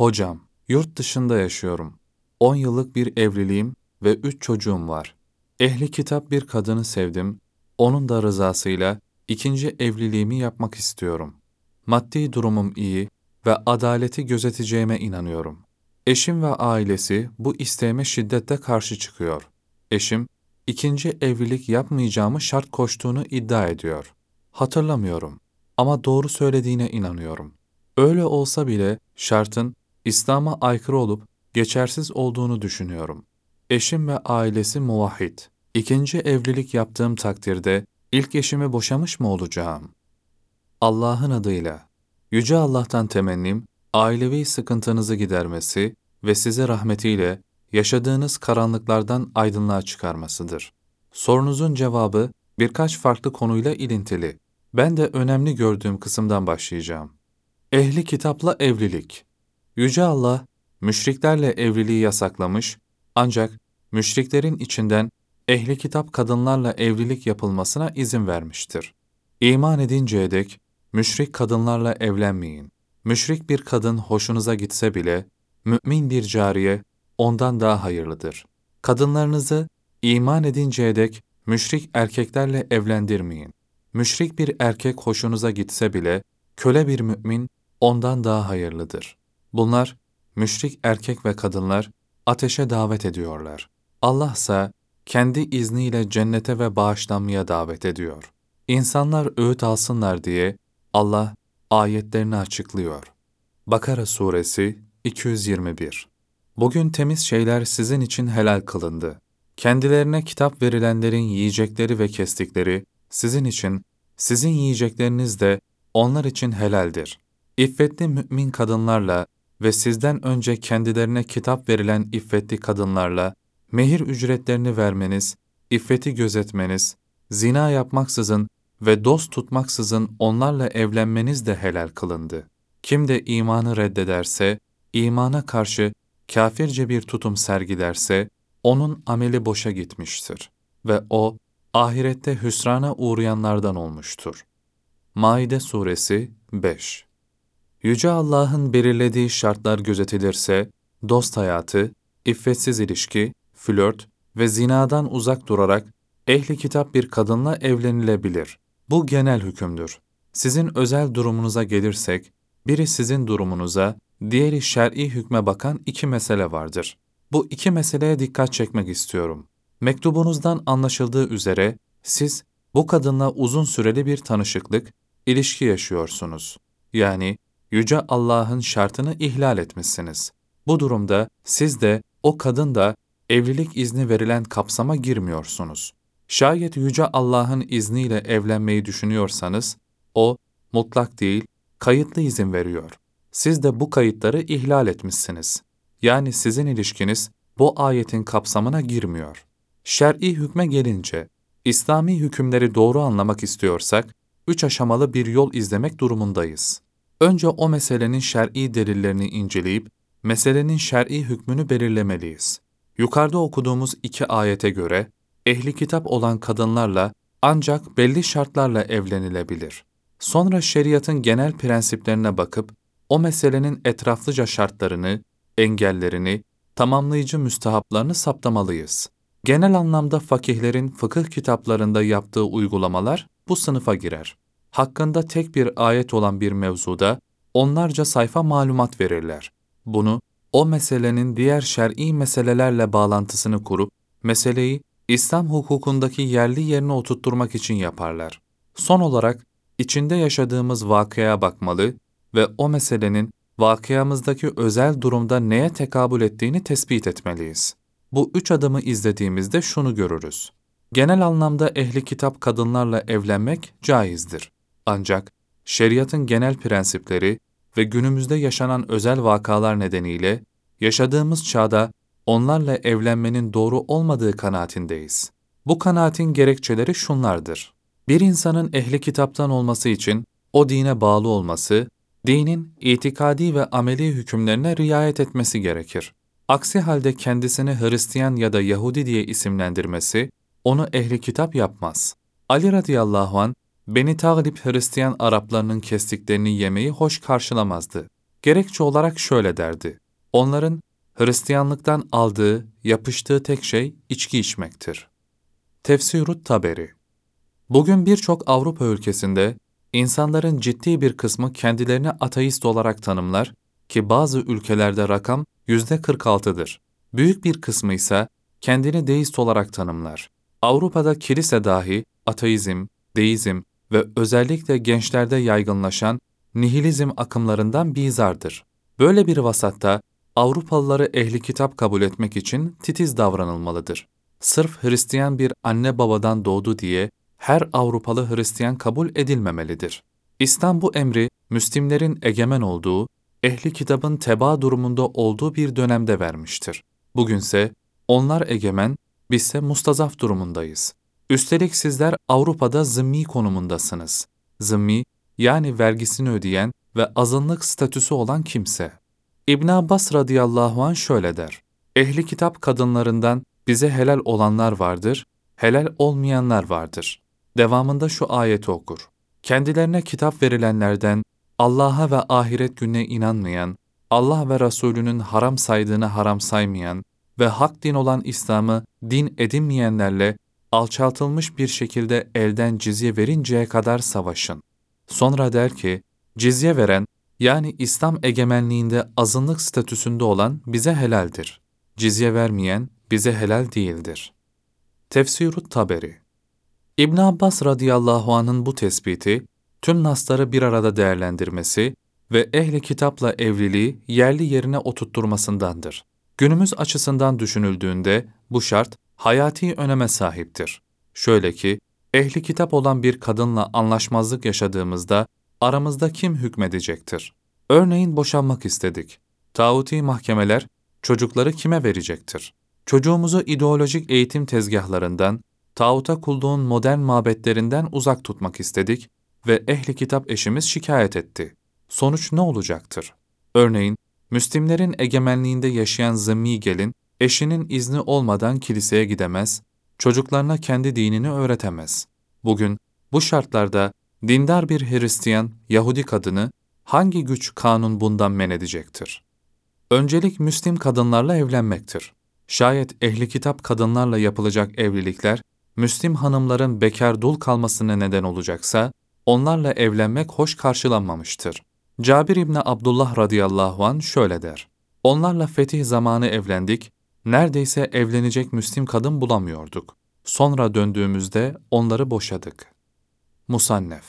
Hocam, yurt dışında yaşıyorum. 10 yıllık bir evliliğim ve 3 çocuğum var. Ehli kitap bir kadını sevdim. Onun da rızasıyla ikinci evliliğimi yapmak istiyorum. Maddi durumum iyi ve adaleti gözeteceğime inanıyorum. Eşim ve ailesi bu isteğime şiddetle karşı çıkıyor. Eşim, ikinci evlilik yapmayacağımı şart koştuğunu iddia ediyor. Hatırlamıyorum ama doğru söylediğine inanıyorum. Öyle olsa bile şartın İslam'a aykırı olup geçersiz olduğunu düşünüyorum. Eşim ve ailesi muvahhid. İkinci evlilik yaptığım takdirde ilk eşimi boşamış mı olacağım? Allah'ın adıyla. Yüce Allah'tan temennim, ailevi sıkıntınızı gidermesi ve sizi rahmetiyle yaşadığınız karanlıklardan aydınlığa çıkarmasıdır. Sorunuzun cevabı birkaç farklı konuyla ilintili. Ben de önemli gördüğüm kısımdan başlayacağım. Ehli kitapla evlilik. Yüce Allah, müşriklerle evliliği yasaklamış, ancak müşriklerin içinden ehli kitap kadınlarla evlilik yapılmasına izin vermiştir. İman edinceye dek, müşrik kadınlarla evlenmeyin. Müşrik bir kadın hoşunuza gitse bile, mümin bir cariye ondan daha hayırlıdır. Kadınlarınızı iman edinceye dek müşrik erkeklerle evlendirmeyin. Müşrik bir erkek hoşunuza gitse bile, köle bir mümin ondan daha hayırlıdır. Bunlar, müşrik erkek ve kadınlar ateşe davet ediyorlar. Allah ise kendi izniyle cennete ve bağışlanmaya davet ediyor. İnsanlar öğüt alsınlar diye Allah ayetlerini açıklıyor. Bakara Suresi 221. Bugün temiz şeyler sizin için helal kılındı. Kendilerine kitap verilenlerin yiyecekleri ve kestikleri sizin için, sizin yiyecekleriniz de onlar için helaldir. İffetli mümin kadınlarla ve sizden önce kendilerine kitap verilen iffetli kadınlarla mehir ücretlerini vermeniz, iffeti gözetmeniz, zina yapmaksızın ve dost tutmaksızın onlarla evlenmeniz de helal kılındı. Kim de imanı reddederse, imana karşı kâfirce bir tutum sergilerse, onun ameli boşa gitmiştir ve o, ahirette hüsrana uğrayanlardan olmuştur. Maide Suresi 5. Yüce Allah'ın belirlediği şartlar gözetilirse, dost hayatı, iffetsiz ilişki, flört ve zinadan uzak durarak ehli kitap bir kadınla evlenilebilir. Bu genel hükümdür. Sizin özel durumunuza gelirsek, biri sizin durumunuza, diğeri şer'i hükme bakan iki mesele vardır. Bu iki meseleye dikkat çekmek istiyorum. Mektubunuzdan anlaşıldığı üzere, siz bu kadınla uzun süreli bir tanışıklık, ilişki yaşıyorsunuz. Yani, Yüce Allah'ın şartını ihlal etmişsiniz. Bu durumda siz de, o kadın da evlilik izni verilen kapsama girmiyorsunuz. Şayet Yüce Allah'ın izniyle evlenmeyi düşünüyorsanız, o, mutlak değil, kayıtlı izin veriyor. Siz de bu kayıtları ihlal etmişsiniz. Yani sizin ilişkiniz bu ayetin kapsamına girmiyor. Şer'i hükme gelince, İslami hükümleri doğru anlamak istiyorsak, 3 aşamalı bir yol izlemek durumundayız. Önce o meselenin şer'i delillerini inceleyip, meselenin şer'i hükmünü belirlemeliyiz. Yukarıda okuduğumuz 2 ayete göre, ehli kitap olan kadınlarla ancak belli şartlarla evlenilebilir. Sonra şeriatın genel prensiplerine bakıp, o meselenin etraflıca şartlarını, engellerini, tamamlayıcı müstehaplarını saptamalıyız. Genel anlamda fakihlerin fıkıh kitaplarında yaptığı uygulamalar bu sınıfa girer. Hakkında tek bir ayet olan bir mevzuda onlarca sayfa malumat verirler. Bunu, o meselenin diğer şer'i meselelerle bağlantısını kurup, meseleyi İslam hukukundaki yerli yerine oturtturmak için yaparlar. Son olarak, içinde yaşadığımız vakıaya bakmalı ve o meselenin vakıamızdaki özel durumda neye tekabül ettiğini tespit etmeliyiz. Bu 3 adımı izlediğimizde şunu görürüz. Genel anlamda ehli kitap kadınlarla evlenmek caizdir. Ancak şeriatın genel prensipleri ve günümüzde yaşanan özel vakalar nedeniyle yaşadığımız çağda onlarla evlenmenin doğru olmadığı kanaatindeyiz. Bu kanaatin gerekçeleri şunlardır. Bir insanın ehli kitaptan olması için o dine bağlı olması, dinin itikadi ve ameli hükümlerine riayet etmesi gerekir. Aksi halde kendisini Hristiyan ya da Yahudi diye isimlendirmesi, onu ehli kitap yapmaz. Ali radıyallahu anh, Beni Tağlib Hristiyan Araplarının kestiklerini yemeyi hoş karşılamazdı. Gerekçe olarak şöyle derdi: onların Hristiyanlıktan aldığı, yapıştığı tek şey içki içmektir. Tefsirut Taberi. Bugün birçok Avrupa ülkesinde insanların ciddi bir kısmı kendilerini ateist olarak tanımlar ki bazı ülkelerde rakam %46'dır. Büyük bir kısmı ise kendini deist olarak tanımlar. Avrupa'da kilise dahi ateizm, deizm ve özellikle gençlerde yaygınlaşan nihilizm akımlarından bizardır. Böyle bir vasatta Avrupalıları ehli kitap kabul etmek için titiz davranılmalıdır. Sırf Hristiyan bir anne babadan doğdu diye her Avrupalı Hristiyan kabul edilmemelidir. İslam bu emri Müslimlerin egemen olduğu, ehli kitabın tebaa durumunda olduğu bir dönemde vermiştir. Bugünse onlar egemen, bizse mustazaf durumundayız. Üstelik sizler Avrupa'da zimmi konumundasınız. Zimmi, yani vergisini ödeyen ve azınlık statüsü olan kimse. İbn Abbas radıyallahu anh şöyle der: ehli kitap kadınlarından bize helal olanlar vardır, helal olmayanlar vardır. Devamında şu ayeti okur: kendilerine kitap verilenlerden Allah'a ve ahiret gününe inanmayan, Allah ve Resulünün haram saydığını haram saymayan ve hak din olan İslam'ı din edinmeyenlerle alçaltılmış bir şekilde elden cizye verinceye kadar savaşın. Sonra der ki, cizye veren, yani İslam egemenliğinde azınlık statüsünde olan bize helaldir. Cizye vermeyen bize helal değildir. Tefsirut Taberi. İbn Abbas radıyallahu anh'ın bu tespiti, tüm nasları bir arada değerlendirmesi ve ehli kitapla evliliği yerli yerine oturtturmasındandır. Günümüz açısından düşünüldüğünde bu şart hayati öneme sahiptir. Şöyle ki, ehli kitap olan bir kadınla anlaşmazlık yaşadığımızda aramızda kim hükmedecektir? Örneğin boşanmak istedik. Tağuti mahkemeler çocukları kime verecektir? Çocuğumuzu ideolojik eğitim tezgahlarından, tağuta kulluğun modern mabetlerinden uzak tutmak istedik ve ehli kitap eşimiz şikayet etti. Sonuç ne olacaktır? Örneğin, Müslimlerin egemenliğinde yaşayan zimmi gelin, eşinin izni olmadan kiliseye gidemez, çocuklarına kendi dinini öğretemez. Bugün bu şartlarda dindar bir Hristiyan, Yahudi kadını hangi güç kanun bundan men edecektir? Öncelik Müslim kadınlarla evlenmektir. Şayet ehli kitap kadınlarla yapılacak evlilikler, Müslim hanımların bekar dul kalmasına neden olacaksa, onlarla evlenmek hoş karşılanmamıştır. Cabir İbni Abdullah radıyallahu anh şöyle der: onlarla fetih zamanı evlendik, neredeyse evlenecek Müslim kadın bulamıyorduk. Sonra döndüğümüzde onları boşadık. Musannef.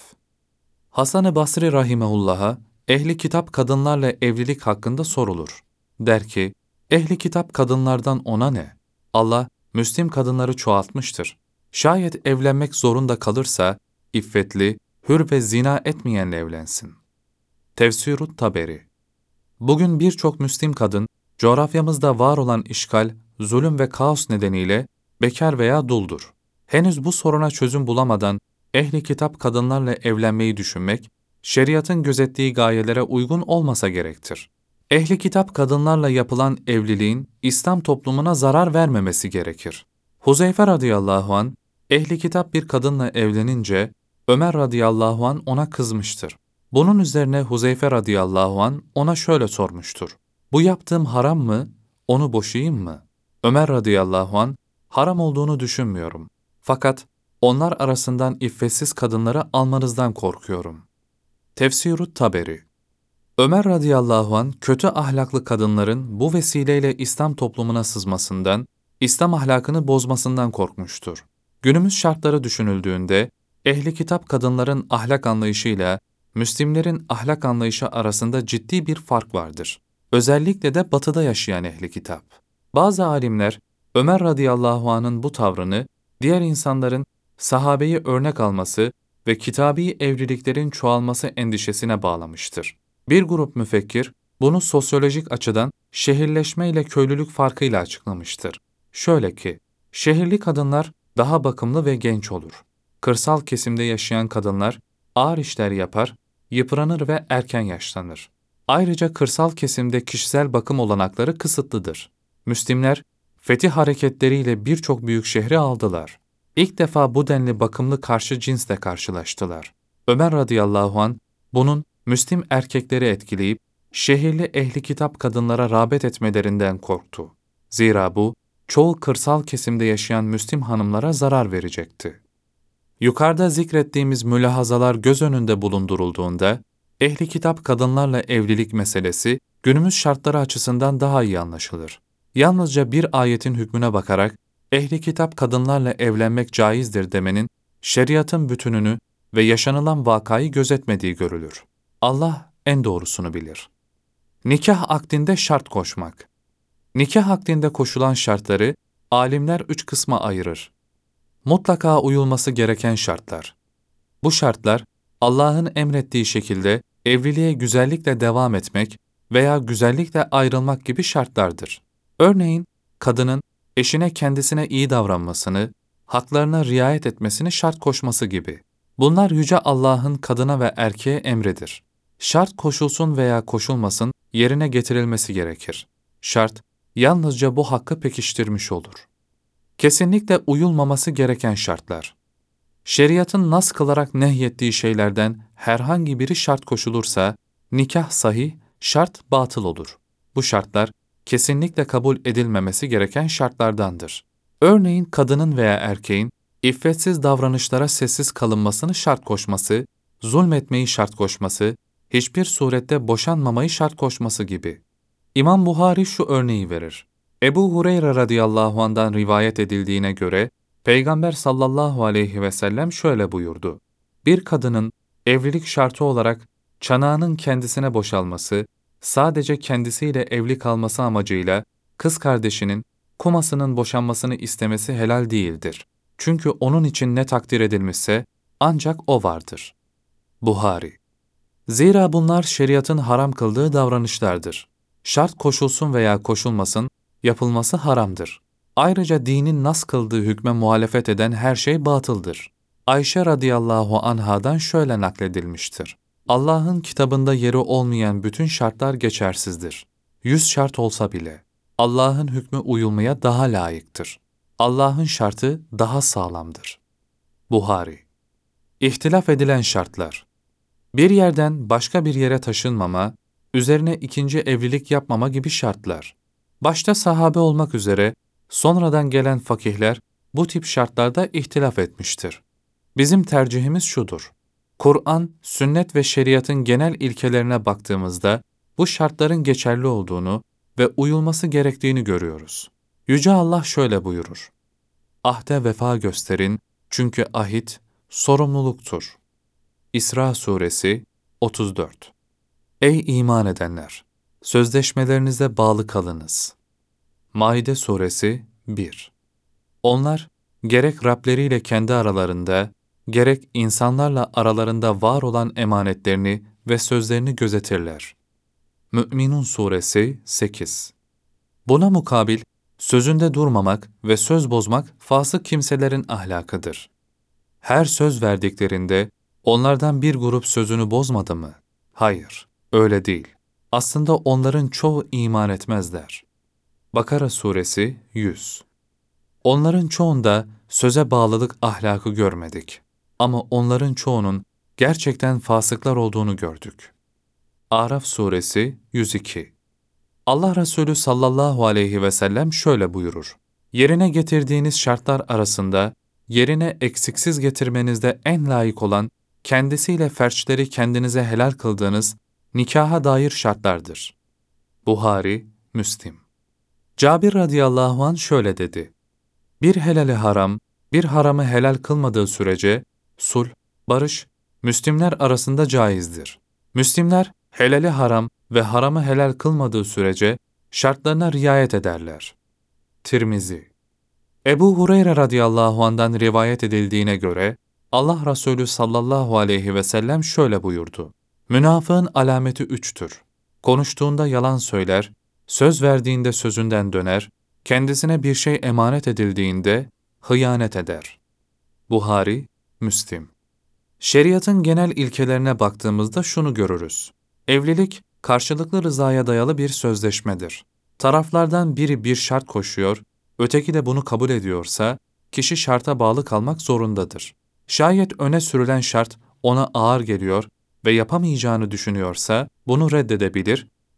Hasan-ı Basri rahimehullah'a ehli kitap kadınlarla evlilik hakkında sorulur. Der ki, ehli kitap kadınlardan ona ne? Allah Müslim kadınları çoğaltmıştır. Şayet evlenmek zorunda kalırsa, iffetli, hür ve zina etmeyenle evlensin. Tefsirut Taberi. Bugün birçok Müslim kadın, coğrafyamızda var olan işgal, zulüm ve kaos nedeniyle bekar veya duldur. Henüz bu soruna çözüm bulamadan ehli kitap kadınlarla evlenmeyi düşünmek, şeriatın gözettiği gayelere uygun olmasa gerektir. Ehli kitap kadınlarla yapılan evliliğin İslam toplumuna zarar vermemesi gerekir. Huzeyfe radıyallahu anh, ehli kitap bir kadınla evlenince Ömer radıyallahu anh ona kızmıştır. Bunun üzerine Huzeyfe radıyallahu anh ona şöyle sormuştur: bu yaptığım haram mı, onu boşayayım mı? Ömer radıyallahu anh, haram olduğunu düşünmüyorum. Fakat onlar arasından iffetsiz kadınları almanızdan korkuyorum. Tefsirut Taberi. Ömer radıyallahu anh, kötü ahlaklı kadınların bu vesileyle İslam toplumuna sızmasından, İslam ahlakını bozmasından korkmuştur. Günümüz şartları düşünüldüğünde, ehli kitap kadınların ahlak anlayışıyla Müslimlerin ahlak anlayışı arasında ciddi bir fark vardır. Özellikle de batıda yaşayan ehli kitap. Bazı alimler, Ömer radıyallahu anh'ın bu tavrını, diğer insanların sahabeyi örnek alması ve kitabi evliliklerin çoğalması endişesine bağlamıştır. Bir grup müfekkir, bunu sosyolojik açıdan şehirleşme ile köylülük farkıyla açıklamıştır. Şöyle ki, şehirli kadınlar daha bakımlı ve genç olur. Kırsal kesimde yaşayan kadınlar ağır işler yapar, yıpranır ve erken yaşlanır. Ayrıca kırsal kesimde kişisel bakım olanakları kısıtlıdır. Müslimler, fetih hareketleriyle birçok büyük şehri aldılar. İlk defa bu denli bakımlı karşı cinsle karşılaştılar. Ömer radıyallahu anh, bunun Müslim erkekleri etkileyip şehirli ehli kitap kadınlara rağbet etmelerinden korktu. Zira bu, çoğu kırsal kesimde yaşayan Müslim hanımlara zarar verecekti. Yukarıda zikrettiğimiz mülahazalar göz önünde bulundurulduğunda, ehli kitap kadınlarla evlilik meselesi günümüz şartları açısından daha iyi anlaşılır. Yalnızca bir ayetin hükmüne bakarak, ehli kitap kadınlarla evlenmek caizdir demenin, şeriatın bütününü ve yaşanılan vakayı gözetmediği görülür. Allah en doğrusunu bilir. Nikah akdinde şart koşmak. Nikah akdinde koşulan şartları, alimler 3 kısma ayırır. Mutlaka uyulması gereken şartlar. Bu şartlar, Allah'ın emrettiği şekilde evliliğe güzellikle devam etmek veya güzellikle ayrılmak gibi şartlardır. Örneğin, kadının eşine kendisine iyi davranmasını, haklarına riayet etmesini şart koşması gibi. Bunlar Yüce Allah'ın kadına ve erkeğe emridir. Şart koşulsun veya koşulmasın, yerine getirilmesi gerekir. Şart, yalnızca bu hakkı pekiştirmiş olur. Kesinlikle uyulmaması gereken şartlar. Şeriatın nas kılarak nehyettiği şeylerden herhangi biri şart koşulursa, nikah sahih, şart batıl olur. Bu şartlar, kesinlikle kabul edilmemesi gereken şartlardandır. Örneğin kadının veya erkeğin, iffetsiz davranışlara sessiz kalınmasını şart koşması, zulmetmeyi şart koşması, hiçbir surette boşanmamayı şart koşması gibi. İmam Buhari şu örneği verir. Ebu Hureyre radıyallahu anh'dan rivayet edildiğine göre, Peygamber sallallahu aleyhi ve sellem şöyle buyurdu. Bir kadının evlilik şartı olarak çanağının kendisine boşalması, sadece kendisiyle evli kalması amacıyla kız kardeşinin, kumasının boşanmasını istemesi helal değildir. Çünkü onun için ne takdir edilmişse ancak o vardır. Buhari. Zira bunlar şeriatın haram kıldığı davranışlardır. Şart koşulsun veya koşulmasın, yapılması haramdır. Ayrıca dinin nas kıldığı hükme muhalefet eden her şey batıldır. Ayşe radıyallahu anhadan şöyle nakledilmiştir. Allah'ın kitabında yeri olmayan bütün şartlar geçersizdir. 100 şart olsa bile. Allah'ın hükmü uyulmaya daha layıktır. Allah'ın şartı daha sağlamdır. Buhari. İhtilaf edilen şartlar. Bir yerden başka bir yere taşınmama, üzerine ikinci evlilik yapmama gibi şartlar. Başta sahabe olmak üzere sonradan gelen fakihler bu tip şartlarda ihtilaf etmiştir. Bizim tercihimiz şudur. Kur'an, sünnet ve şeriatın genel ilkelerine baktığımızda bu şartların geçerli olduğunu ve uyulması gerektiğini görüyoruz. Yüce Allah şöyle buyurur. Ahde vefa gösterin çünkü ahit sorumluluktur. İsra Suresi 34. Ey iman edenler! Sözleşmelerinize bağlı kalınız. Maide Suresi 1. Onlar, gerek Rableriyle kendi aralarında, gerek insanlarla aralarında var olan emanetlerini ve sözlerini gözetirler. Mü'minun Suresi 8. Buna mukabil, sözünde durmamak ve söz bozmak fasık kimselerin ahlakıdır. Her söz verdiklerinde, onlardan bir grup sözünü bozmadı mı? Hayır, öyle değil. Aslında onların çoğu iman etmezler. Bakara Suresi 100. Onların çoğunda söze bağlılık ahlakı görmedik. Ama onların çoğunun gerçekten fasıklar olduğunu gördük. Araf Suresi 102. Allah Resulü sallallahu aleyhi ve sellem şöyle buyurur. Yerine getirdiğiniz şartlar arasında, yerine eksiksiz getirmenizde en layık olan, kendisiyle ferçleri kendinize helal kıldığınız nikaha dair şartlardır. Buhari, Müslim. Cabir radıyallahu anh şöyle dedi. Bir helali haram, bir haramı helal kılmadığı sürece, sulh, barış, Müslimler arasında caizdir. Müslimler, helali haram ve haramı helal kılmadığı sürece, şartlarına riayet ederler. Tirmizi. Ebu Hureyre radıyallahu anh'dan rivayet edildiğine göre, Allah Resulü sallallahu aleyhi ve sellem şöyle buyurdu. Münafığın alameti 3'tür. Konuştuğunda yalan söyler, söz verdiğinde sözünden döner, kendisine bir şey emanet edildiğinde hıyanet eder. Buhari, Müslim. Şeriatın genel ilkelerine baktığımızda şunu görürüz. Evlilik, karşılıklı rızaya dayalı bir sözleşmedir. Taraflardan biri bir şart koşuyor, öteki de bunu kabul ediyorsa, kişi şarta bağlı kalmak zorundadır. Şayet öne sürülen şart ona ağır geliyor ve yapamayacağını düşünüyorsa, bunu reddedebilir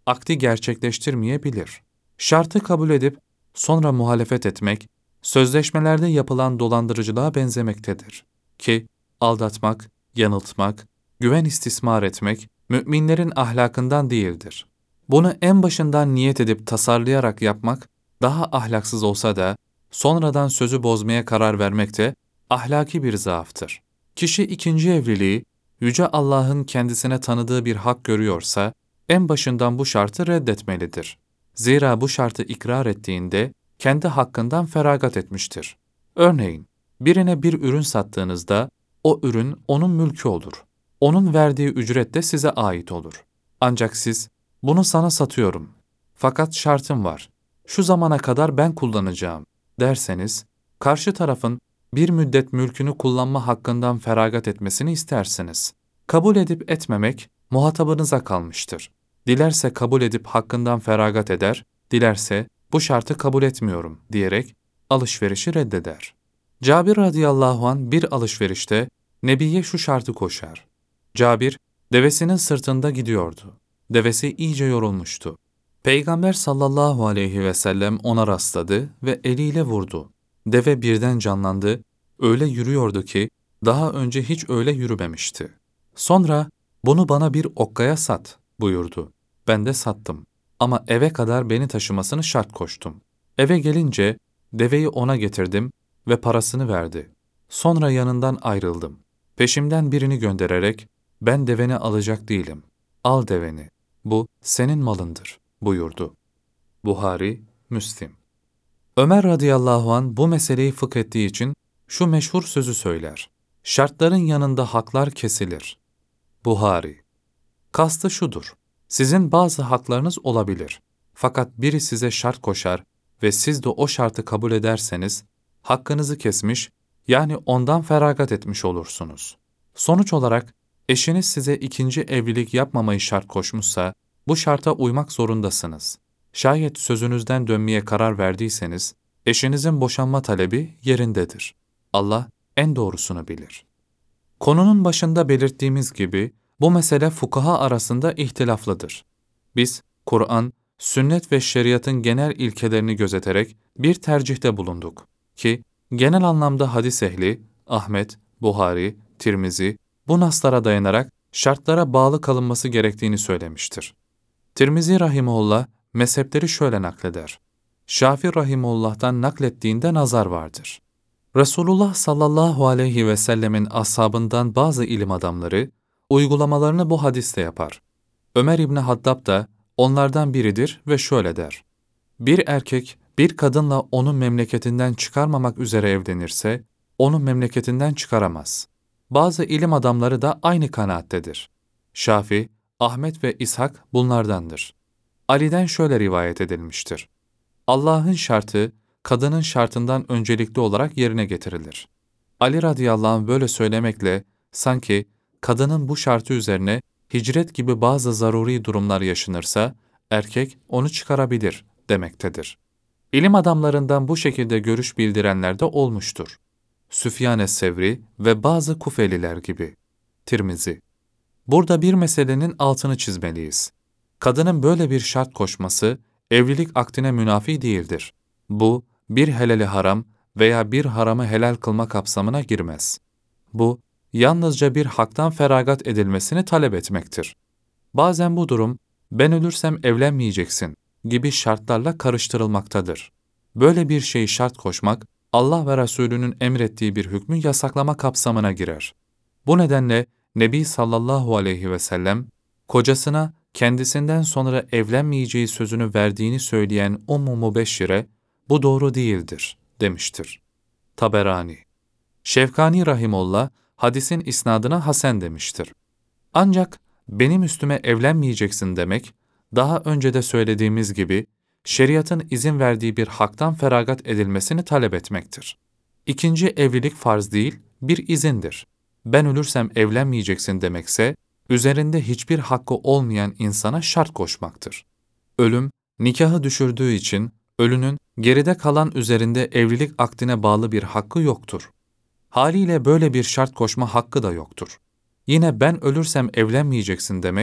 akdi gerçekleştirmeyebilir. Şartı kabul edip sonra muhalefet etmek, sözleşmelerde yapılan dolandırıcılığa benzemektedir. Ki aldatmak, yanıltmak, güven istismar etmek, müminlerin ahlakından değildir. Bunu en başından niyet edip tasarlayarak yapmak, daha ahlaksız olsa da, sonradan sözü bozmaya karar vermek de ahlaki bir zaaftır. Kişi ikinci evliliği, Yüce Allah'ın kendisine tanıdığı bir hak görüyorsa, en başından bu şartı reddetmelidir. Zira bu şartı ikrar ettiğinde, kendi hakkından feragat etmiştir. Örneğin, birine bir ürün sattığınızda, o ürün onun mülkü olur. Onun verdiği ücret de size ait olur. Ancak siz, bunu sana satıyorum. Fakat şartım var. Şu zamana kadar ben kullanacağım derseniz, karşı tarafın bir müddet mülkünü kullanma hakkından feragat etmesini istersiniz. Kabul edip etmemek muhatabınıza kalmıştır. Dilerse kabul edip hakkından feragat eder, dilerse bu şartı kabul etmiyorum diyerek alışverişi reddeder. Cabir radıyallahu anh bir alışverişte Nebi'ye şu şartı koşar. Cabir, devesinin sırtında gidiyordu. Devesi iyice yorulmuştu. Peygamber sallallahu aleyhi ve sellem ona rastladı ve eliyle vurdu. Deve birden canlandı, öyle yürüyordu ki daha önce hiç öyle yürümemişti. Sonra bunu bana bir okkaya sat buyurdu. Ben de sattım ama eve kadar beni taşımasını şart koştum. Eve gelince deveyi ona getirdim ve parasını verdi. Sonra yanından ayrıldım. Peşimden birini göndererek ben deveni alacak değilim. Al deveni. Bu senin malındır buyurdu. Buhari, Müslim. Ömer radıyallahu anh bu meseleyi fıkhettiği için şu meşhur sözü söyler. Şartların yanında haklar kesilir. Buhari. Kastı şudur. Sizin bazı haklarınız olabilir. Fakat biri size şart koşar ve siz de o şartı kabul ederseniz, hakkınızı kesmiş, yani ondan feragat etmiş olursunuz. Sonuç olarak, eşiniz size ikinci evlilik yapmamayı şart koşmuşsa, bu şarta uymak zorundasınız. Şayet sözünüzden dönmeye karar verdiyseniz, eşinizin boşanma talebi yerindedir. Allah en doğrusunu bilir. Konunun başında belirttiğimiz gibi, bu mesele fukaha arasında ihtilaflıdır. Biz, Kur'an, sünnet ve şeriatın genel ilkelerini gözeterek bir tercihte bulunduk ki, genel anlamda hadis ehli, Ahmet, Buhari, Tirmizi, bu naslara dayanarak şartlara bağlı kalınması gerektiğini söylemiştir. Tirmizi rahimullah, mezhepleri şöyle nakleder. Şafii rahimullah'tan naklettiğinde nazar vardır. Resulullah sallallahu aleyhi ve sellemin ashabından bazı ilim adamları, uygulamalarını bu hadiste yapar. Ömer İbni Hattab da onlardan biridir ve şöyle der. Bir erkek bir kadınla onun memleketinden çıkarmamak üzere evlenirse, onu memleketinden çıkaramaz. Bazı ilim adamları da aynı kanaattedir. Şafii, Ahmet ve İshak bunlardandır. Ali'den şöyle rivayet edilmiştir. Allah'ın şartı, kadının şartından öncelikli olarak yerine getirilir. Ali radıyallahu anh böyle söylemekle, sanki kadının bu şartı üzerine hicret gibi bazı zaruri durumlar yaşanırsa, erkek onu çıkarabilir demektedir. İlim adamlarından bu şekilde görüş bildirenler de olmuştur. Süfyan es-Sevri ve bazı Kufeliler gibi. Tirmizi. Burada bir meselenin altını çizmeliyiz. Kadının böyle bir şart koşması, evlilik akdine münafi değildir. Bu, bir helali haram veya bir haramı helal kılma kapsamına girmez. Bu, yalnızca bir haktan feragat edilmesini talep etmektir. Bazen bu durum, ben ölürsem evlenmeyeceksin gibi şartlarla karıştırılmaktadır. Böyle bir şeyi şart koşmak, Allah ve Resulünün emrettiği bir hükmü yasaklama kapsamına girer. Bu nedenle Nebi sallallahu aleyhi ve sellem, kocasına kendisinden sonra evlenmeyeceği sözünü verdiğini söyleyen Ummu Mubeşşire, bu doğru değildir demiştir. Taberani. Şevkani rahimullah, hadisin isnadına hasen demiştir. Ancak benim üstüme evlenmeyeceksin demek, daha önce de söylediğimiz gibi, şeriatın izin verdiği bir haktan feragat edilmesini talep etmektir. İkinci evlilik farz değil, bir izindir. Ben ölürsem evlenmeyeceksin demekse, üzerinde hiçbir hakkı olmayan insana şart koşmaktır. Ölüm, nikahı düşürdüğü için, ölünün geride kalan üzerinde evlilik akdine bağlı bir hakkı yoktur. Haliyle böyle bir şart koşma hakkı da yoktur. Yine ben ölürsem evlenmeyeceksin demek,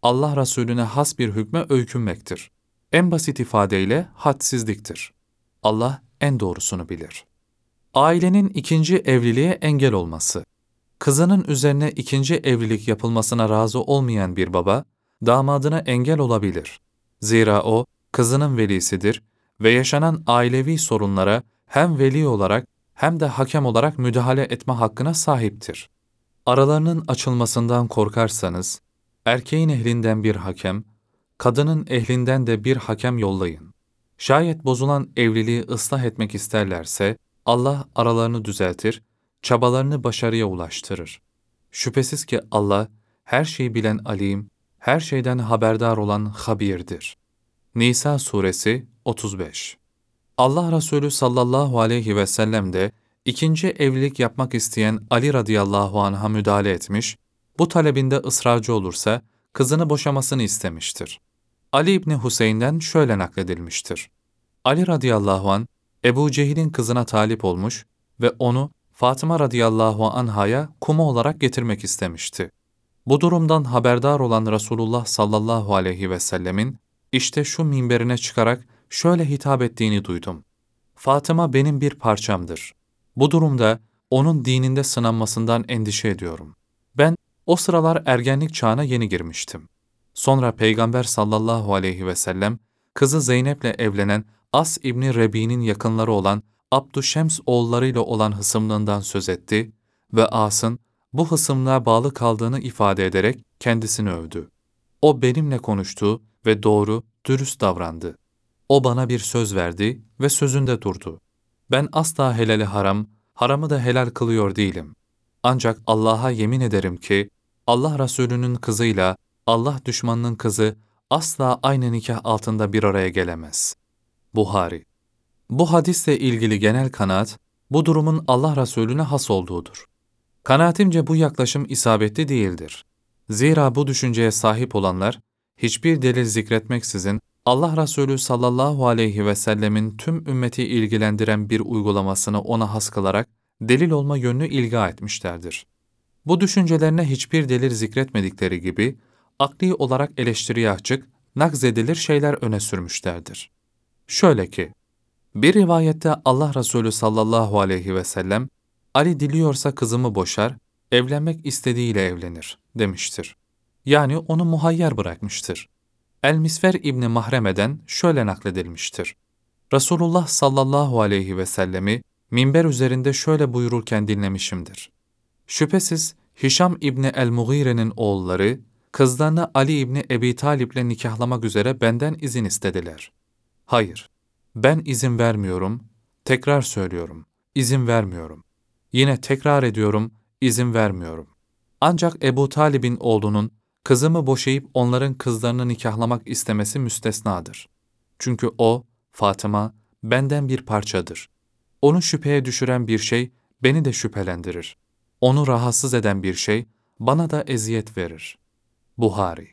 Allah Resulüne has bir hükme öykünmektir. En basit ifadeyle hadsizliktir. Allah en doğrusunu bilir. Ailenin ikinci evliliğe engel olması. Kızının üzerine ikinci evlilik yapılmasına razı olmayan bir baba, damadına engel olabilir. Zira o, kızının velisidir ve yaşanan ailevi sorunlara hem veli olarak hem de hakem olarak müdahale etme hakkına sahiptir. Aralarının açılmasından korkarsanız, erkeğin ehlinden bir hakem, kadının ehlinden de bir hakem yollayın. Şayet bozulan evliliği ıslah etmek isterlerse, Allah aralarını düzeltir, çabalarını başarıya ulaştırır. Şüphesiz ki Allah, her şeyi bilen alim, her şeyden haberdar olan habirdir. Nisa Suresi 35. Allah Resulü sallallahu aleyhi ve sellem de, ikinci evlilik yapmak isteyen Ali radıyallahu anh'a müdahale etmiş, bu talebinde ısrarcı olursa, kızını boşamasını istemiştir. Ali İbni Hüseyin'den şöyle nakledilmiştir. Ali radıyallahu anh, Ebu Cehil'in kızına talip olmuş ve onu Fatıma radıyallahu anh'a kuma olarak getirmek istemişti. Bu durumdan haberdar olan Resulullah sallallahu aleyhi ve sellemin, işte şu minberine çıkarak şöyle hitap ettiğini duydum. Fatıma benim bir parçamdır. Bu durumda onun dininde sınanmasından endişe ediyorum. Ben o sıralar ergenlik çağına yeni girmiştim. Sonra Peygamber sallallahu aleyhi ve sellem, kızı Zeynep'le evlenen As İbni Rebi'nin yakınları olan Abdüşşems oğullarıyla olan hısımlığından söz etti ve As'ın bu hısımlığa bağlı kaldığını ifade ederek kendisini övdü. O benimle konuştu ve doğru, dürüst davrandı. O bana bir söz verdi ve sözünde durdu. Ben asla helali haram, haramı da helal kılıyor değilim. Ancak Allah'a yemin ederim ki, Allah Resulü'nün kızıyla Allah düşmanının kızı asla aynı nikah altında bir araya gelemez. Buhari. Bu hadisle ilgili genel kanaat, bu durumun Allah Resulüne has olduğudur. Kanaatimce bu yaklaşım isabetli değildir. Zira bu düşünceye sahip olanlar, hiçbir delil zikretmeksizin Allah Resulü sallallahu aleyhi ve sellemin tüm ümmeti ilgilendiren bir uygulamasını ona has kılarak delil olma yönünü ilga etmişlerdir. Bu düşüncelerine hiçbir delil zikretmedikleri gibi, akli olarak eleştiriye açık, nakzedilir şeyler öne sürmüşlerdir. Şöyle ki, bir rivayette Allah Resulü sallallahu aleyhi ve sellem, Ali diliyorsa kızımı boşar, evlenmek istediğiyle evlenir demiştir. Yani onu muhayyer bırakmıştır. El-Misver İbni Mahreme'den şöyle nakledilmiştir. Resulullah sallallahu aleyhi ve sellemi minber üzerinde şöyle buyururken dinlemişimdir. Şüphesiz Hişam İbni el-Mughire'nin oğulları, kızlarını Ali İbni Ebi Talip'le nikahlamak üzere benden izin istediler. Hayır, ben izin vermiyorum, tekrar söylüyorum, izin vermiyorum. Yine tekrar ediyorum, izin vermiyorum. Ancak Ebu Talib'in oğlunun kızımı boşayıp onların kızlarını nikahlamak istemesi müstesnadır. Çünkü o, Fatıma, benden bir parçadır. Onu şüpheye düşüren bir şey beni de şüphelendirir. Onu rahatsız eden bir şey bana da eziyet verir. Buhari.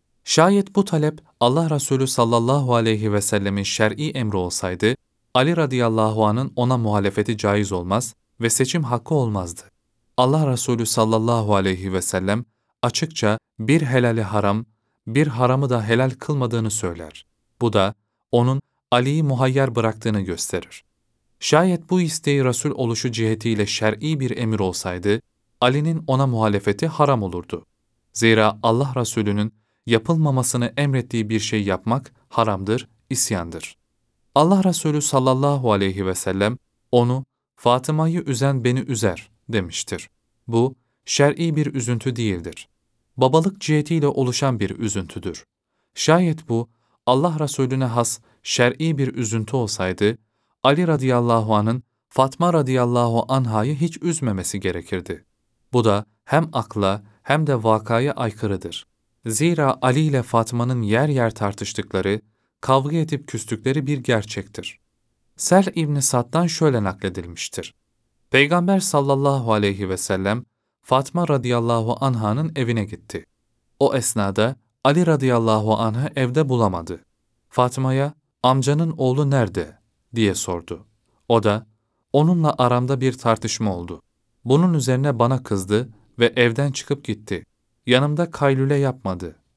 Şayet bu talep Allah Resulü sallallahu aleyhi ve sellemin şer'i emri olsaydı, Ali radıyallahu anh'ın ona muhalefeti caiz olmaz ve seçim hakkı olmazdı. Allah Resulü sallallahu aleyhi ve sellem açıkça bir helali haram, bir haramı da helal kılmadığını söyler. Bu da onun Ali'yi muhayyer bıraktığını gösterir. Şayet bu isteği Resul oluşu cihetiyle şer'i bir emir olsaydı, Ali'nin ona muhalefeti haram olurdu. Zira Allah Resulü'nün yapılmamasını emrettiği bir şey yapmak haramdır, isyandır. Allah Resulü sallallahu aleyhi ve sellem onu, Fatıma'yı üzen beni üzer demiştir. Bu, şer'i bir üzüntü değildir. Babalık cihetiyle oluşan bir üzüntüdür. Şayet bu, Allah Resulüne has şer'i bir üzüntü olsaydı, Ali radıyallahu anh'ın Fatma radıyallahu anh'ı hiç üzmemesi gerekirdi. Bu da hem akla hem de vakaya aykırıdır. Zira Ali ile Fatma'nın yer yer tartıştıkları, kavga edip küstükleri bir gerçektir. Sel İbn Sa'd'dan şöyle nakledilmiştir. Peygamber sallallahu aleyhi ve sellem, Fatma radıyallahu anh'ın evine gitti. O esnada Ali radıyallahu anh'ı evde bulamadı. Fatma'ya, amcanın oğlu nerede diye sordu. O da, onunla aramda bir tartışma oldu. Bunun üzerine bana kızdı ve evden çıkıp gitti. Yanımda kaylule yapmadı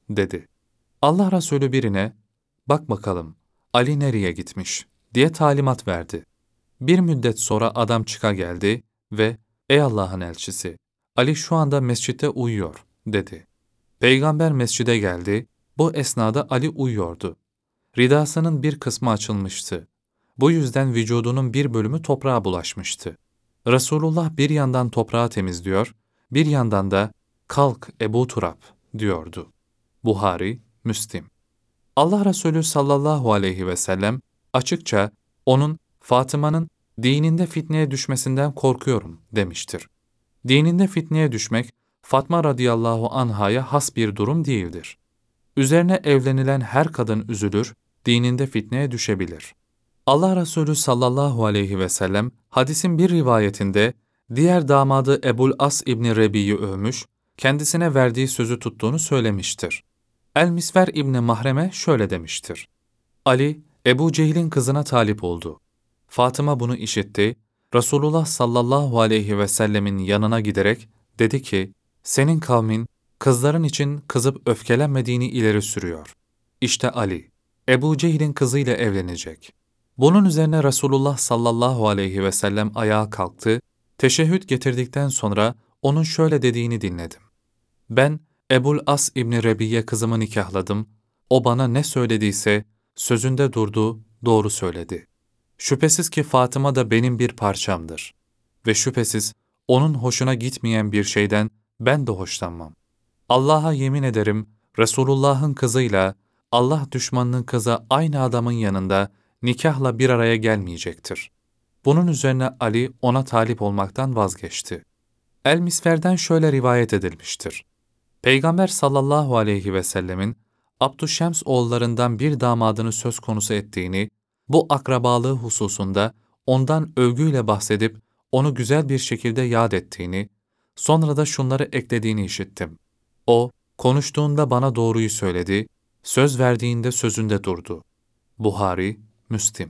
dedi. Allah Resulü birine, bak bakalım, Ali nereye gitmiş, diye talimat verdi. Bir müddet sonra adam çıka geldi ve, ey Allah'ın elçisi, Ali şu anda mescitte uyuyor, dedi. Peygamber mescide geldi, bu esnada Ali uyuyordu. Ridasının bir kısmı açılmıştı. Bu yüzden vücudunun bir bölümü toprağa bulaşmıştı. Resulullah bir yandan toprağı temizliyor, bir yandan da kalk Ebu Turab diyordu. Buhari, Müslim. Allah Resulü sallallahu aleyhi ve sellem açıkça onun Fatıma'nın dininde fitneye düşmesinden korkuyorum demiştir. Dininde fitneye düşmek Fatma radıyallahu anhaya has bir durum değildir. Üzerine evlenilen her kadın üzülür, dininde fitneye düşebilir. Allah Resulü sallallahu aleyhi ve sellem hadisin bir rivayetinde diğer damadı Ebul As İbni Rebi'yi övmüş, kendisine verdiği sözü tuttuğunu söylemiştir. El-Misver İbni Mahrem'e şöyle demiştir. Ali, Ebu Cehil'in kızına talip oldu. Fatıma bunu işitti, Resulullah sallallahu aleyhi ve sellemin yanına giderek dedi ki, senin kavmin kızların için kızıp öfkelenmediğini ileri sürüyor. İşte Ali, Ebu Cehil'in kızıyla evlenecek. Bunun üzerine Resulullah sallallahu aleyhi ve sellem ayağa kalktı, teşehhüd getirdikten sonra onun şöyle dediğini dinledim. Ben Ebul As İbni Rebiye kızımı nikahladım, o bana ne söylediyse sözünde durdu, doğru söyledi. Şüphesiz ki Fatıma da benim bir parçamdır. Ve şüphesiz onun hoşuna gitmeyen bir şeyden ben de hoşlanmam. Allah'a yemin ederim, Resulullah'ın kızıyla Allah düşmanının kızı aynı adamın yanında nikahla bir araya gelmeyecektir. Bunun üzerine Ali ona talip olmaktan vazgeçti. El-Misver'den şöyle rivayet edilmiştir. Peygamber sallallahu aleyhi ve sellemin Abdüşşems oğullarından bir damadını söz konusu ettiğini, bu akrabalığı hususunda ondan övgüyle bahsedip onu güzel bir şekilde yad ettiğini, sonra da şunları eklediğini işittim. O, konuştuğunda bana doğruyu söyledi, söz verdiğinde sözünde durdu. Buhari, Müslim.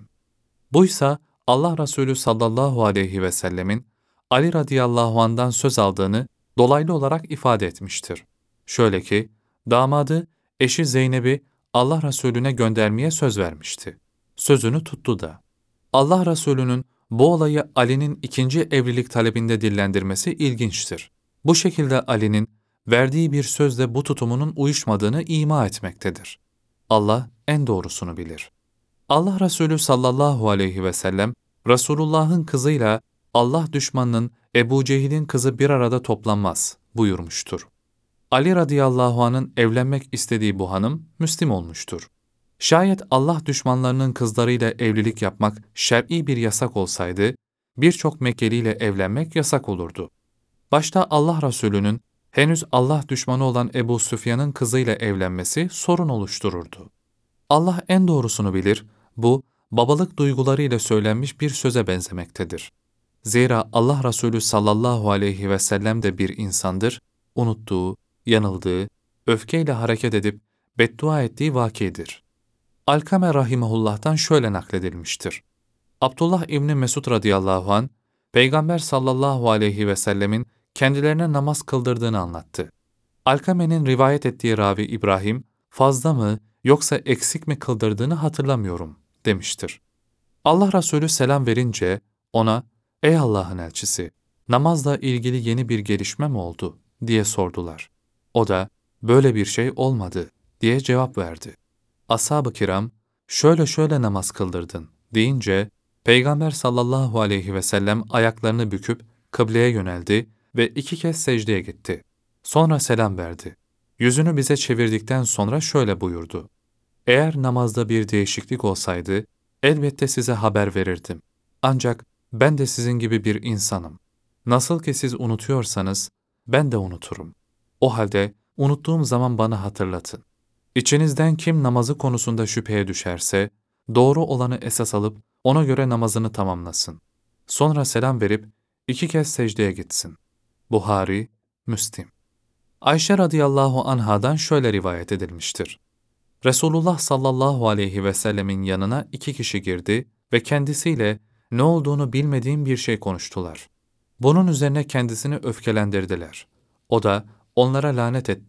Buysa Allah Resulü sallallahu aleyhi ve sellemin Ali radıyallahu anh'dan söz aldığını dolaylı olarak ifade etmiştir. Şöyle ki, damadı eşi Zeynep'i Allah Resulüne göndermeye söz vermişti. Sözünü tuttu da. Allah Resulü'nün bu olayı Ali'nin ikinci evlilik talebinde dillendirmesi ilginçtir. Bu şekilde Ali'nin verdiği bir sözle bu tutumunun uyuşmadığını ima etmektedir. Allah en doğrusunu bilir. Allah Resulü sallallahu aleyhi ve sellem, Resulullah'ın kızıyla Allah düşmanının Ebu Cehil'in kızı bir arada toplanmaz buyurmuştur. Ali radıyallahu anh'ın evlenmek istediği bu hanım Müslim olmuştur. Şayet Allah düşmanlarının kızlarıyla evlilik yapmak şer'i bir yasak olsaydı, birçok Mekkeliyle evlenmek yasak olurdu. Başta Allah Resulü'nün henüz Allah düşmanı olan Ebu Süfyan'ın kızıyla evlenmesi sorun oluştururdu. Allah en doğrusunu bilir, bu, babalık duygularıyla söylenmiş bir söze benzemektedir. Zira Allah Resulü sallallahu aleyhi ve sellem de bir insandır, unuttuğu, yanıldığı, öfkeyle hareket edip beddua ettiği vakidir. Alkame rahimehullah'tan şöyle nakledilmiştir. Abdullah İbni Mesud radıyallahu anh, Peygamber sallallahu aleyhi ve sellemin kendilerine namaz kıldırdığını anlattı. Alkame'nin rivayet ettiği ravi İbrahim, fazla mı yoksa eksik mi kıldırdığını hatırlamıyorum demiştir. Allah Resulü selam verince ona, ey Allah'ın elçisi, namazla ilgili yeni bir gelişme mi oldu diye sordular. O da, böyle bir şey olmadı diye cevap verdi. Ashab-ı kiram, şöyle şöyle namaz kıldırdın deyince, Peygamber sallallahu aleyhi ve sellem ayaklarını büküp kıbleye yöneldi ve 2 kez secdeye gitti. Sonra selam verdi. Yüzünü bize çevirdikten sonra şöyle buyurdu. Eğer namazda bir değişiklik olsaydı, elbette size haber verirdim. Ancak ben de sizin gibi bir insanım. Nasıl ki siz unutuyorsanız, ben de unuturum. O halde unuttuğum zaman bana hatırlatın. İçinizden kim namazı konusunda şüpheye düşerse, doğru olanı esas alıp ona göre namazını tamamlasın. Sonra selam verip 2 kez secdeye gitsin. Buhari, Müslim. Ayşe radıyallahu anhadan şöyle rivayet edilmiştir. Resulullah sallallahu aleyhi ve sellemin yanına 2 kişi girdi ve kendisiyle ne olduğunu bilmediğim bir şey konuştular. Bunun üzerine kendisini öfkelendirdiler. O da onlara lanet etti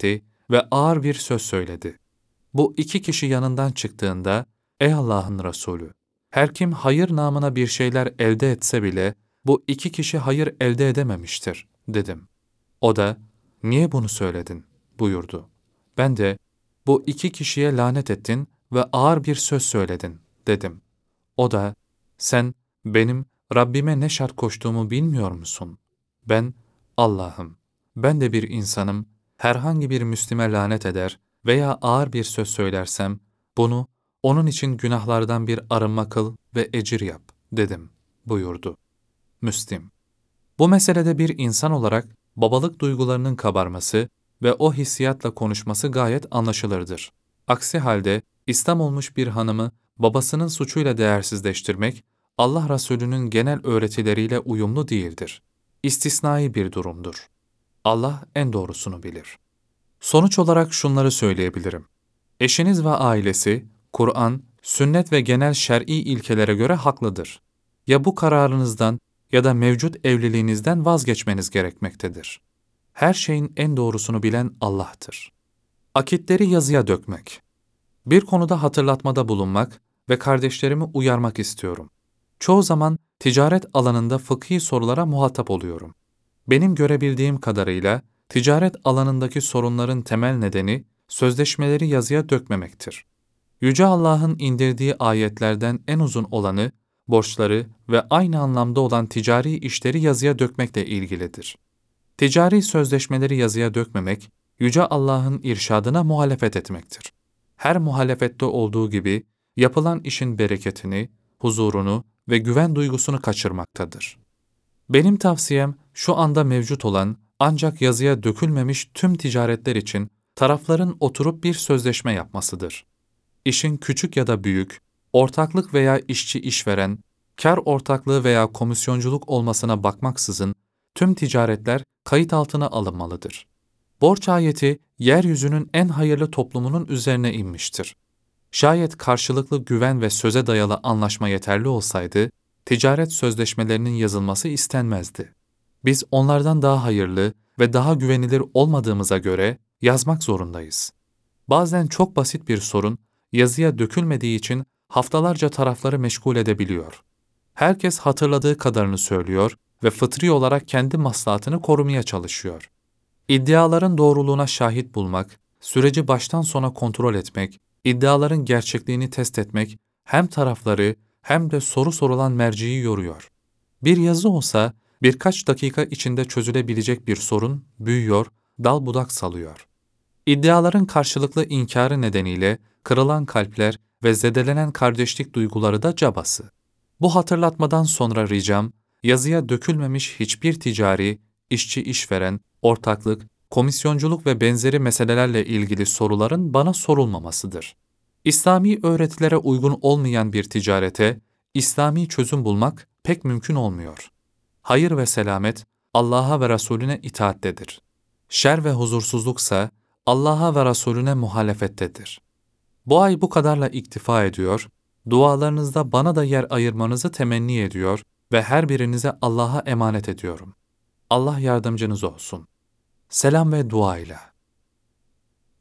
ve ağır bir söz söyledi. Bu iki kişi yanından çıktığında, ''Ey Allah'ın Resulü, her kim hayır namına bir şeyler elde etse bile, bu iki kişi hayır elde edememiştir.'' dedim. O da, ''Niye bunu söyledin?'' buyurdu. Ben de, ''Bu iki kişiye lanet ettin ve ağır bir söz söyledin.'' dedim. O da, ''Sen benim Rabbime ne şart koştuğumu bilmiyor musun? Ben, Allah'ım, ben de bir insanım, herhangi bir Müslime lanet eder veya ağır bir söz söylersem, bunu onun için günahlardan bir arınma kıl ve ecir yap.'' dedim, buyurdu. Müslim. Bu meselede bir insan olarak babalık duygularının kabarması ve o hissiyatla konuşması gayet anlaşılırdır. Aksi halde İslam olmuş bir hanımı babasının suçuyla değersizleştirmek, Allah Resulü'nün genel öğretileriyle uyumlu değildir. İstisnai bir durumdur. Allah en doğrusunu bilir. Sonuç olarak şunları söyleyebilirim. Eşiniz ve ailesi, Kur'an, sünnet ve genel şer'i ilkelere göre haklıdır. Ya bu kararınızdan ya da mevcut evliliğinizden vazgeçmeniz gerekmektedir. Her şeyin en doğrusunu bilen Allah'tır. Akitleri yazıya dökmek. Bir konuda hatırlatmada bulunmak ve kardeşlerimi uyarmak istiyorum. Çoğu zaman ticaret alanında fıkhi sorulara muhatap oluyorum. Benim görebildiğim kadarıyla ticaret alanındaki sorunların temel nedeni sözleşmeleri yazıya dökmemektir. Yüce Allah'ın indirdiği ayetlerden en uzun olanı, borçları ve aynı anlamda olan ticari işleri yazıya dökmekle ilgilidir. Ticari sözleşmeleri yazıya dökmemek, Yüce Allah'ın irşadına muhalefet etmektir. Her muhalefette olduğu gibi, yapılan işin bereketini, huzurunu ve güven duygusunu kaçırmaktadır. Benim tavsiyem, şu anda mevcut olan ancak yazıya dökülmemiş tüm ticaretler için tarafların oturup bir sözleşme yapmasıdır. İşin küçük ya da büyük, ortaklık veya işçi-işveren, kar ortaklığı veya komisyonculuk olmasına bakmaksızın tüm ticaretler kayıt altına alınmalıdır. Borç ayeti, yeryüzünün en hayırlı toplumunun üzerine inmiştir. Şayet karşılıklı güven ve söze dayalı anlaşma yeterli olsaydı, ticaret sözleşmelerinin yazılması istenmezdi. Biz onlardan daha hayırlı ve daha güvenilir olmadığımıza göre yazmak zorundayız. Bazen çok basit bir sorun, yazıya dökülmediği için haftalarca tarafları meşgul edebiliyor. Herkes hatırladığı kadarını söylüyor ve fıtri olarak kendi maslahatını korumaya çalışıyor. İddiaların doğruluğuna şahit bulmak, süreci baştan sona kontrol etmek, iddiaların gerçekliğini test etmek hem tarafları hem de soru sorulan merciyi yoruyor. Bir yazı olsa birkaç dakika içinde çözülebilecek bir sorun büyüyor, dal budak salıyor. İddiaların karşılıklı inkarı nedeniyle kırılan kalpler ve zedelenen kardeşlik duyguları da cabası. Bu hatırlatmadan sonra ricam, yazıya dökülmemiş hiçbir ticari, işçi-işveren, ortaklık, komisyonculuk ve benzeri meselelerle ilgili soruların bana sorulmamasıdır. İslami öğretilere uygun olmayan bir ticarete, İslami çözüm bulmak pek mümkün olmuyor. Hayır ve selamet, Allah'a ve Resulüne itaattedir. Şer ve huzursuzluksa, Allah'a ve Resulüne muhalefettedir. Bu ay bu kadarla iktifa ediyor, dualarınızda bana da yer ayırmanızı temenni ediyor ve her birinize Allah'a emanet ediyorum. Allah yardımcınız olsun. Selam ve dua ile.